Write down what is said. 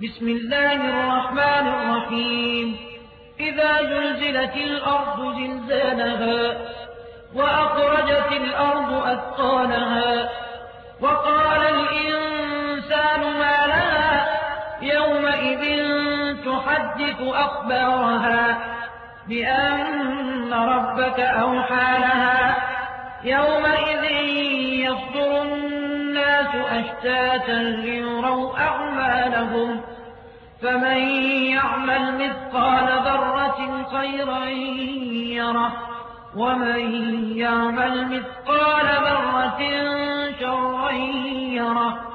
بسم الله الرحمن الرحيم إذا زلزلت الأرض زلزالها وأخرجت الأرض أثقالها وقال الإنسان ما لها يومئذ تحدث أخبارها بأن ربك أوحى لها يومئذ يصدر الناس أشتاتا ليروا أعمالهم فمن يعمل مثقال ذرة خيرا يره ومن يعمل مثقال ذرة شرا يره